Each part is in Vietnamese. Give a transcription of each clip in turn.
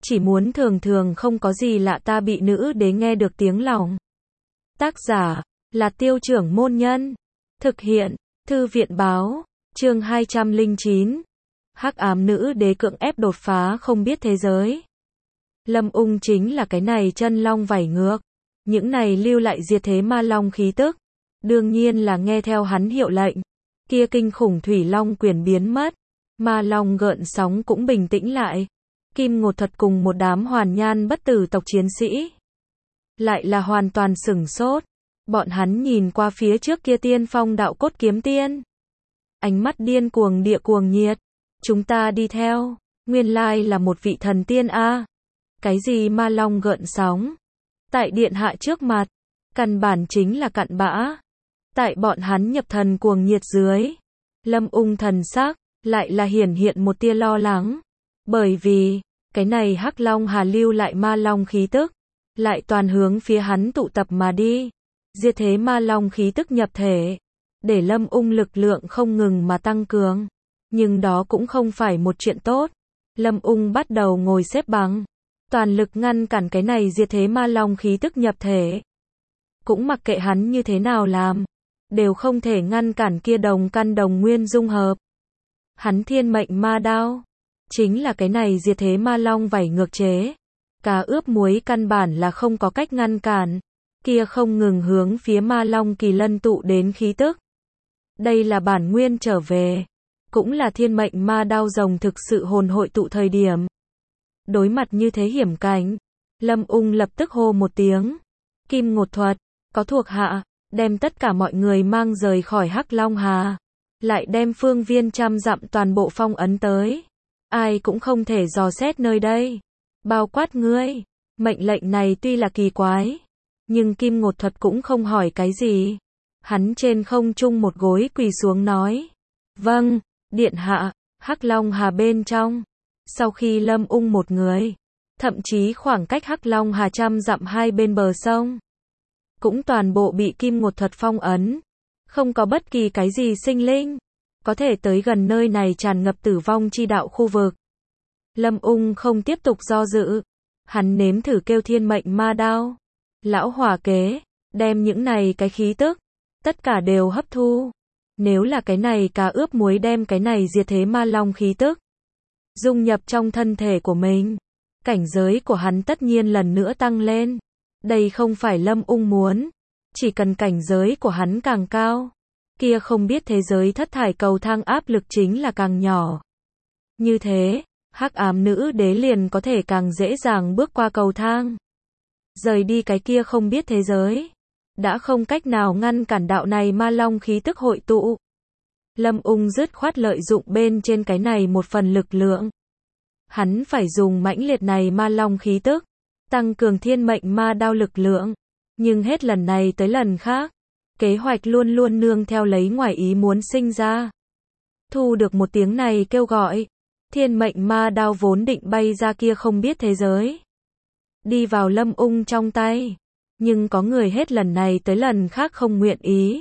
chỉ muốn thường thường không có gì lạ ta bị nữ đế nghe được tiếng lòng. Tác giả là Tiêu Trưởng Môn Nhân. Thực hiện Thư viện Báo. Chương 209. Hắc ám nữ đế cưỡng ép đột phá không biết thế giới. Lâm Ung chính là cái này chân long vảy ngược. Những này lưu lại diệt thế ma long khí tức. Đương nhiên là nghe theo hắn hiệu lệnh. Kia kinh khủng thủy long quyền biến mất. Ma long gợn sóng cũng bình tĩnh lại. Kim Ngột Thuật cùng một đám hoàn nhan bất tử tộc chiến sĩ. Lại là hoàn toàn sửng sốt. Bọn hắn nhìn qua phía trước kia tiên phong đạo cốt kiếm tiên. Ánh mắt điên cuồng địa cuồng nhiệt. Chúng ta đi theo. Nguyên lai là một vị thần tiên a. Cái gì ma long gợn sóng? Tại điện hạ trước mặt. Căn bản chính là cặn bã. Tại bọn hắn nhập thần cuồng nhiệt dưới. Lâm Ung thần sắc lại là hiển hiện một tia lo lắng. Bởi vì, cái này hắc long hà lưu lại ma long khí tức. Lại toàn hướng phía hắn tụ tập mà đi. Diệt thế ma long khí tức nhập thể. Để Lâm Ung lực lượng không ngừng mà tăng cường. Nhưng đó cũng không phải một chuyện tốt. Lâm Ung bắt đầu ngồi xếp bằng. Toàn lực ngăn cản cái này diệt thế ma long khí tức nhập thể. Cũng mặc kệ hắn như thế nào làm. Đều không thể ngăn cản kia đồng căn đồng nguyên dung hợp. Hắn thiên mệnh ma đao. Chính là cái này diệt thế ma long vảy ngược chế. Cá ướp muối căn bản là không có cách ngăn cản. Kia không ngừng hướng phía ma long kỳ lân tụ đến khí tức. Đây là bản nguyên trở về. Cũng là thiên mệnh ma đao rồng thực sự hồn hội tụ thời điểm. Đối mặt như thế hiểm cảnh. Lâm Ung lập tức hô một tiếng. Kim Ngột Thuật, có thuộc hạ, đem tất cả mọi người mang rời khỏi Hắc Long Hà. Lại đem phương viên trăm dặm toàn bộ phong ấn tới. Ai cũng không thể dò xét nơi đây. Bao quát ngươi. Mệnh lệnh này tuy là kỳ quái. Nhưng Kim Ngột Thuật cũng không hỏi cái gì. Hắn trên không trung một gối quỳ xuống nói. Vâng, điện hạ, Hắc Long Hà bên trong. Sau khi Lâm Ung một người. Thậm chí khoảng cách Hắc Long Hà trăm dặm hai bên bờ sông. Cũng toàn bộ bị Kim Ngột Thuật phong ấn. Không có bất kỳ cái gì sinh linh. Có thể tới gần nơi này tràn ngập tử vong chi đạo khu vực. Lâm Ung không tiếp tục do dự. Hắn nếm thử kêu thiên mệnh ma đao. Lão hỏa kế, đem những này cái khí tức. Tất cả đều hấp thu. Nếu là cái này cá ướp muối đem cái này diệt thế ma long khí tức. Dung nhập trong thân thể của mình. Cảnh giới của hắn tất nhiên lần nữa tăng lên. Đây không phải Lâm Ung muốn. Chỉ cần cảnh giới của hắn càng cao. Kia không biết thế giới thất thải cầu thang áp lực chính là càng nhỏ. Như thế, hắc ám nữ đế liền có thể càng dễ dàng bước qua cầu thang. Rời đi cái kia không biết thế giới. Đã không cách nào ngăn cản đạo này ma long khí tức hội tụ. Lâm Ung dứt khoát lợi dụng bên trên cái này một phần lực lượng. Hắn phải dùng mãnh liệt này ma long khí tức. Tăng cường thiên mệnh ma đao lực lượng. Nhưng hết lần này tới lần khác. Kế hoạch luôn luôn nương theo lấy ngoài ý muốn sinh ra. Thu được một tiếng này kêu gọi. Thiên mệnh ma đao vốn định bay ra kia không biết thế giới. Đi vào Lâm Ung trong tay. Nhưng có người hết lần này tới lần khác không nguyện ý.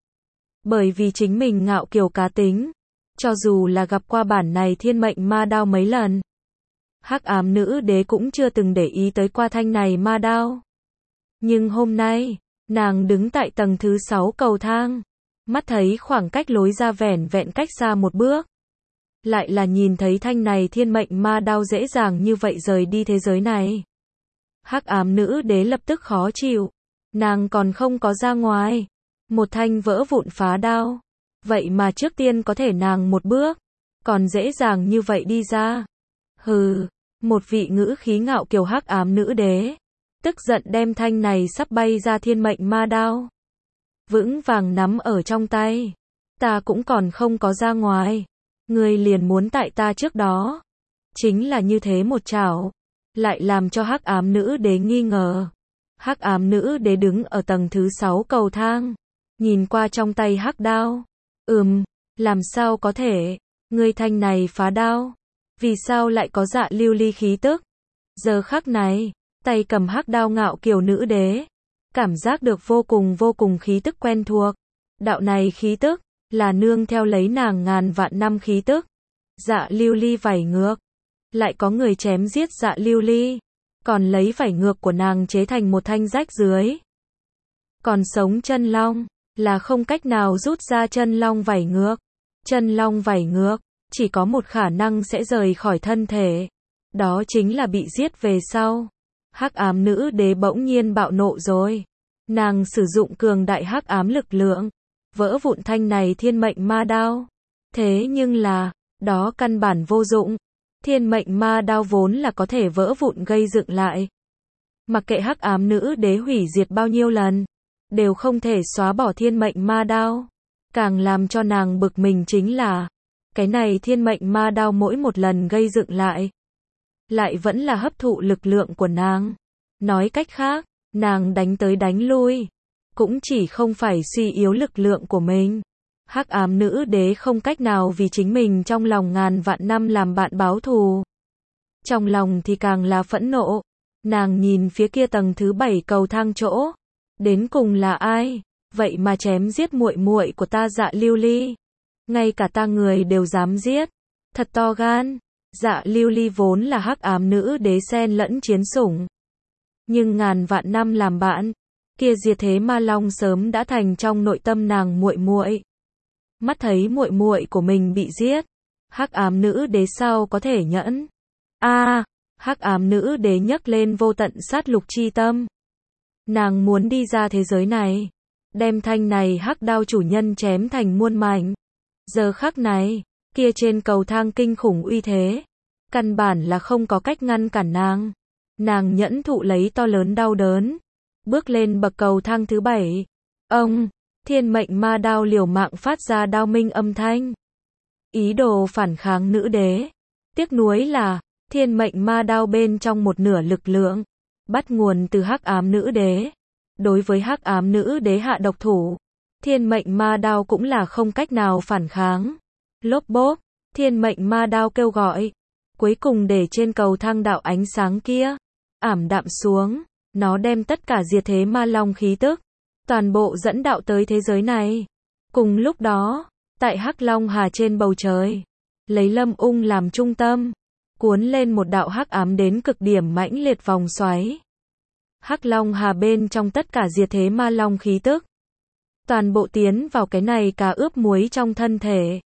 Bởi vì chính mình ngạo kiều cá tính. Cho dù là gặp qua bản này thiên mệnh ma đao mấy lần. Hắc ám nữ đế cũng chưa từng để ý tới qua thanh này ma đao. Nhưng hôm nay, nàng đứng tại tầng thứ 6 cầu thang. Mắt thấy khoảng cách lối ra vẻn vẹn cách xa một bước. Lại là nhìn thấy thanh này thiên mệnh ma đao dễ dàng như vậy rời đi thế giới này. Hắc ám nữ đế lập tức khó chịu. Nàng còn không có ra ngoài. Một thanh vỡ vụn phá đao. Vậy mà trước tiên có thể nàng một bước. Còn dễ dàng như vậy đi ra. Hừ, một vị ngữ khí ngạo kiều hắc ám nữ đế. Tức giận đem thanh này sắp bay ra thiên mệnh ma đao. Vững vàng nắm ở trong tay. Ta cũng còn không có ra ngoài. Ngươi liền muốn tại ta trước đó. Chính là như thế một chảo. Lại làm cho hắc ám nữ đế nghi ngờ. Hắc ám nữ đế đứng ở tầng thứ 6 cầu thang. Nhìn qua trong tay hắc đao. Làm sao có thể. Ngươi thanh này phá đao. Vì sao lại có dạ lưu ly khí tức. Giờ khắc này. Tay cầm hắc đao ngạo kiều nữ đế. Cảm giác được vô cùng khí tức quen thuộc. Đạo này khí tức. Là nương theo lấy nàng ngàn vạn năm khí tức. Dạ lưu ly vảy ngược. lại có người chém giết Dạ Lưu Ly, còn lấy vảy ngược của nàng chế thành một thanh rách rưới. Còn sống chân long, là không cách nào rút ra chân long vảy ngược. Chân long vảy ngược, chỉ có một khả năng sẽ rời khỏi thân thể. Đó chính là bị giết về sau. Hắc ám nữ đế bỗng nhiên bạo nộ rồi. Nàng sử dụng cường đại hắc ám lực lượng, vỡ vụn thanh này thiên mệnh ma đao. Thế nhưng là, đó căn bản vô dụng. Thiên mệnh ma đao vốn là có thể vỡ vụn gây dựng lại. Mặc kệ hắc ám nữ đế hủy diệt bao nhiêu lần, đều không thể xóa bỏ thiên mệnh ma đao. Càng làm cho nàng bực mình chính là, cái này thiên mệnh ma đao mỗi một lần gây dựng lại vẫn là hấp thụ lực lượng của nàng. Nói cách khác, nàng đánh tới đánh lui, cũng chỉ không phải suy yếu lực lượng của mình. Hắc ám nữ đế không cách nào vì chính mình trong lòng ngàn vạn năm làm bạn báo thù. Trong lòng thì càng là phẫn nộ. Nàng nhìn phía kia tầng thứ 7 cầu thang chỗ. Đến cùng là ai? Vậy mà chém giết muội muội của ta Dạ Lưu Ly. Ngay cả ta người đều dám giết. Thật to gan. Dạ Lưu Ly vốn là hắc ám nữ đế xen lẫn chiến sủng. Nhưng ngàn vạn năm làm bạn, kia diệt thế ma long sớm đã thành trong nội tâm nàng muội muội. Mắt thấy muội muội của mình bị giết, hắc ám nữ đế sao có thể nhẫn? Hắc ám nữ đế nhấc lên vô tận sát lục chi tâm. Nàng muốn đi ra thế giới này, đem thanh này hắc đao chủ nhân chém thành muôn mảnh. Giờ khắc này, kia trên cầu thang kinh khủng uy thế, căn bản là không có cách ngăn cản nàng. Nàng nhẫn thụ lấy to lớn đau đớn, bước lên bậc cầu thang thứ 7. Ông, thiên mệnh ma đao liều mạng phát ra đao minh âm thanh. Ý đồ phản kháng nữ đế. Tiếc nuối là, thiên mệnh ma đao bên trong một nửa lực lượng, bắt nguồn từ hắc ám nữ đế. Đối với hắc ám nữ đế hạ độc thủ, thiên mệnh ma đao cũng là không cách nào phản kháng. Lốp bốp, thiên mệnh ma đao kêu gọi. Cuối cùng để trên cầu thang đạo ánh sáng kia ảm đạm xuống, nó đem tất cả diệt thế ma long khí tức, toàn bộ dẫn đạo tới thế giới này. Cùng lúc đó, tại Hắc Long Hà trên bầu trời, lấy Lâm Ung làm trung tâm, cuốn lên một đạo hắc ám đến cực điểm mãnh liệt vòng xoáy. Hắc Long Hà bên trong tất cả diệt thế ma long khí tức, toàn bộ tiến vào cái này cá ướp muối trong thân thể.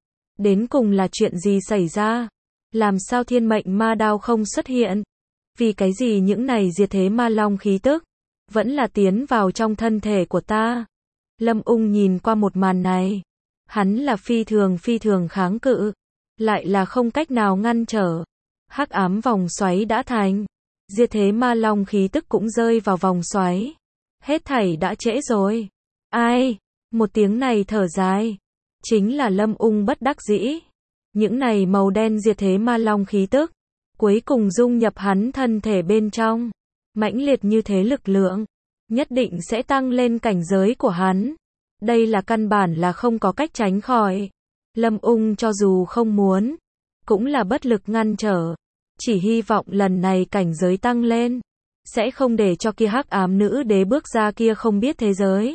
Đến cùng là chuyện gì xảy ra? Làm sao thiên mệnh ma đao không xuất hiện? Vì cái gì những này diệt thế ma long khí tức vẫn là tiến vào trong thân thể của ta? Lâm Ung nhìn qua một màn này, hắn là phi thường kháng cự, lại là không cách nào ngăn trở. Hắc ám vòng xoáy đã thành, diệt thế ma long khí tức cũng rơi vào vòng xoáy. Hết thảy đã trễ rồi. Ai? Một tiếng này thở dài, chính là Lâm Ung bất đắc dĩ. Những này màu đen diệt thế ma long khí tức, cuối cùng dung nhập hắn thân thể bên trong. Mãnh liệt như thế lực lượng, nhất định sẽ tăng lên cảnh giới của hắn. Đây là căn bản là không có cách tránh khỏi. Lâm Ung cho dù không muốn, cũng là bất lực ngăn trở. Chỉ hy vọng lần này cảnh giới tăng lên, sẽ không để cho kia hắc ám nữ đế bước ra kia không biết thế giới.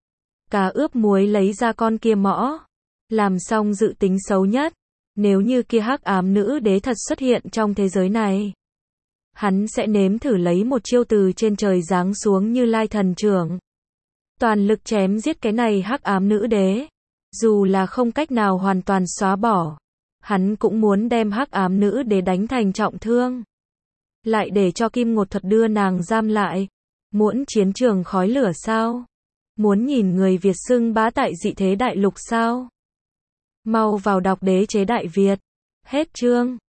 Cá ướp muối lấy ra con kia mõ, làm xong dự tính xấu nhất. Nếu như kia hắc ám nữ đế thật xuất hiện trong thế giới này, hắn sẽ nếm thử lấy một chiêu từ trên trời giáng xuống Như Lai thần trưởng, toàn lực chém giết cái này hắc ám nữ đế. Dù là không cách nào hoàn toàn xóa bỏ, hắn cũng muốn đem hắc ám nữ đế đánh thành trọng thương, lại để cho Kim Ngột Thuật đưa nàng giam lại. Muốn chiến trường khói lửa sao? Muốn nhìn người Việt xưng bá tại dị thế đại lục sao? Mau vào đọc Đế chế Đại Việt. Hết chương.